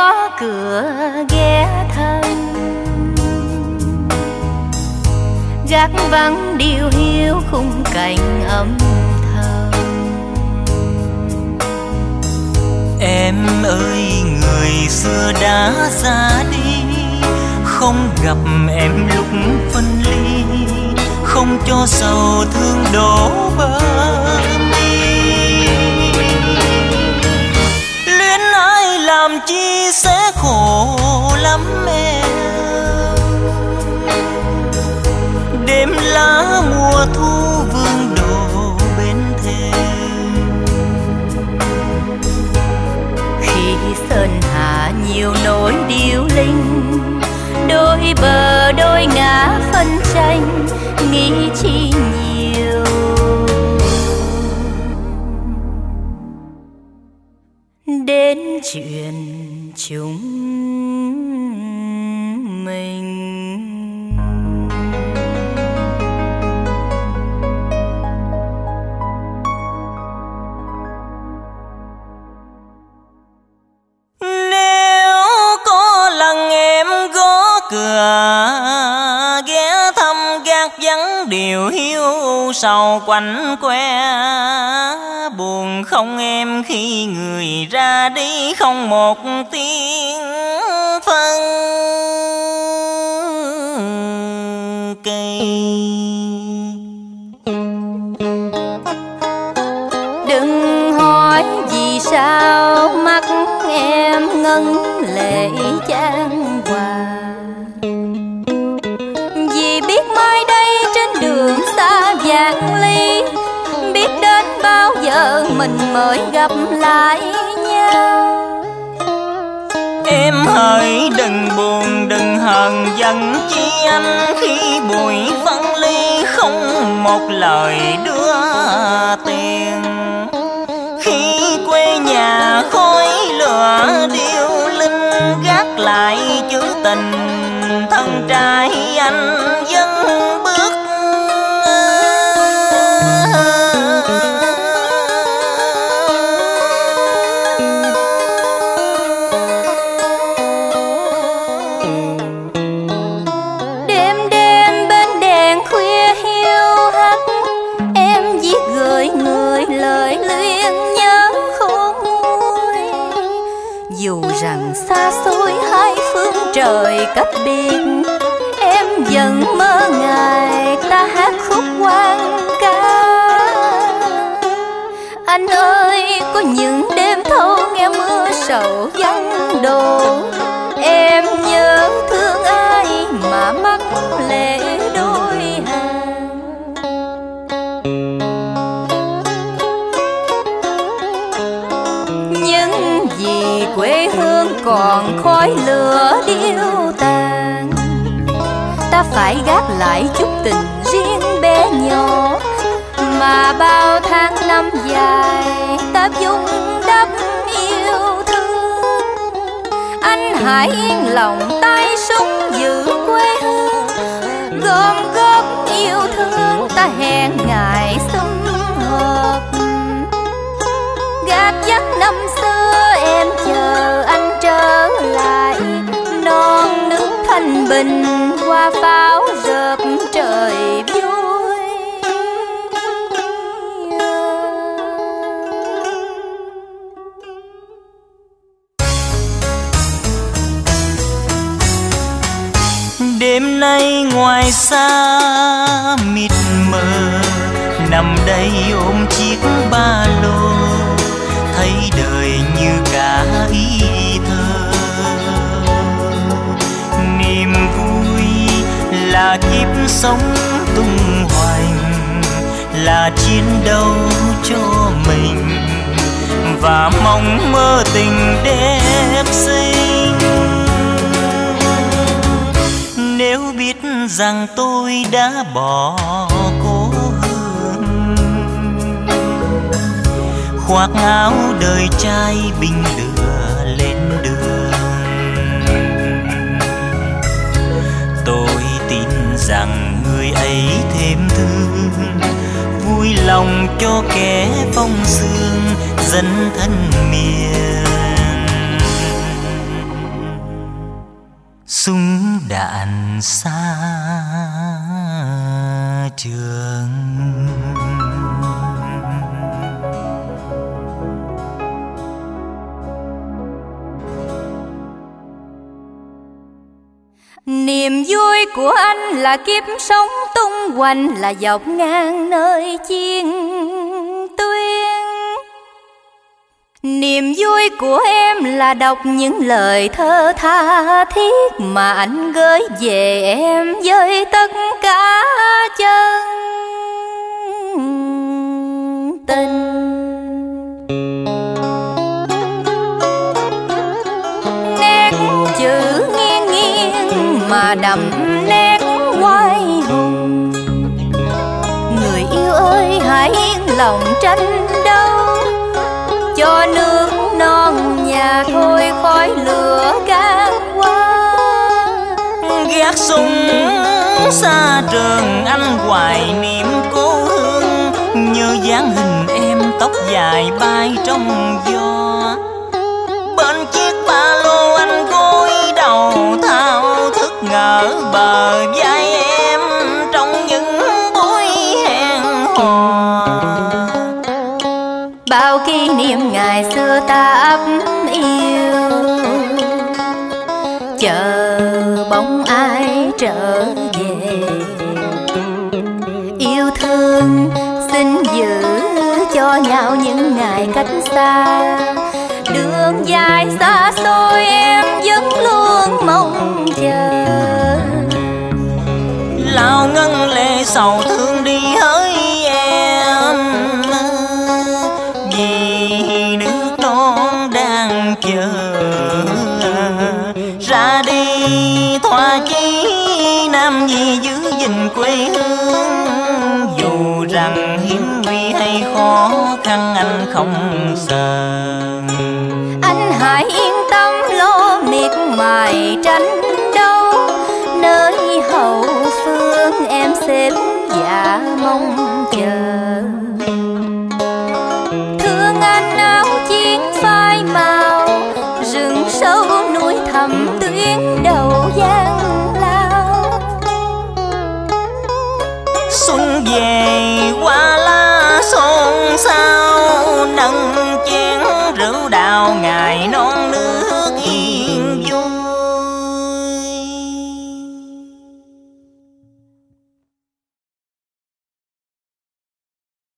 gõ cửa ghé thăm, gác vắng điều hiu khung cảnh âm thầm. Em ơi người xưa đã ra đi, không gặp em lúc phân ly, không cho sầu thương đổ bờ mi. Luyến ai làm chi sẽ khổ lắm em, đêm lá mùa thu vương đổ bên thềm. Khi sơn hà nhiều nỗi điêu linh, đôi bờ đôi ngã phân tranh, nghĩ chi nhiều. Đến chuyện chúng mình. Nếu có lần em gõ cửa ghé thăm, gác vắng điều hiu sầu quạnh que, buồn không em khi người ra đi, không một tiếng phân cây. Đừng hỏi vì sao mắt em ngấn lệ chan hòa, vì biết mai đây trên đường xa vạn ly, biết đến bao giờ mình mới gặp lại nhau. Em hỡi đừng buồn đừng hờn giận chi anh, khi bụi phân ly không một lời đưa tiền. Khi quê nhà khói lửa điêu linh, gác lại chữ tình thân trai anh dân bước. Đêm đêm bên đèn khuya hiu hắt, em viết gửi người lời luyến nhớ khôn nguôi. Dù rằng xa xôi hai phương trời cách biệt, em vẫn mơ ngày ta hát khúc hoang ca. Anh ơi có những đêm thâu nghe mưa sầu vắng đổ, em nhớ thương ai mà mắt lệ đôi hàng. Nhưng vì quê hương còn khói lửa điêu tàn, ta phải gác lại chút tình riêng bé nhỏ, mà bao tháng năm dài ta vun đắp yêu thương. Anh hãy yên lòng tay súng giữ quê hương, gom góp yêu thương ta hẹn ngày sum họp. Gác vắng năm xưa em chờ anh trở lại, non nước thanh bình hoa pháo rợp trời vui. Đêm nay ngoài xa mịt mờ, nằm đây ôm chiếc ba lô, thấy đời như cả ý thơ. Niềm vui là kiếp sống tung hoành, là chiến đấu cho mình, và mong mơ tình đẹp xinh. Nếu biết rằng tôi đã bỏ cố hương, khoác áo đời trai binh lửa lên đường, tôi tin rằng người ấy thêm thương, vui lòng cho kẻ phong sương dấn thân miền. là anh xa trường. Niềm vui của anh là kiếp sống tung hoành, là dọc ngang nơi chiến tuyến. Niềm vui của em là đọc những lời thơ tha thiết mà anh gửi về em với tất cả chân tình. Nét chữ nghiêng nghiêng mà đậm nét oai hùng. Người yêu ơi hãy yên lòng tranh đấu, cho nước non nhà thôi khói lửa can qua. Gác súng xa trường anh hoài niệm cố hương, như dáng hình em tóc dài bay trong gió. Bên chiếc ba lô anh gối đầu thao thức ngỡ bờ vai em trong những buổi hẹn hò. Bao kỷ niệm ngày xưa ta ấp yêu, chờ bóng ai trở về. Yêu thương xin giữ cho nhau những ngày cách xa. Đường dài xa xôi em vẫn luôn mong chờ. Lao ngân lệ sầu thương đi hỡi em, vì nước non đang chờ. Ra đi thoa chí nam nhi giữ gìn quê hương, dù rằng hiểm nguy hay khó khăn anh không sợ. Anh hãy yên tâm lo miệt mài tranh đấu, nơi hậu phương em xếp dạ mong chờ. Thương anh áo chiến phai màu, rừng sâu núi thẳm tuyến đầu gian lao. Xuân về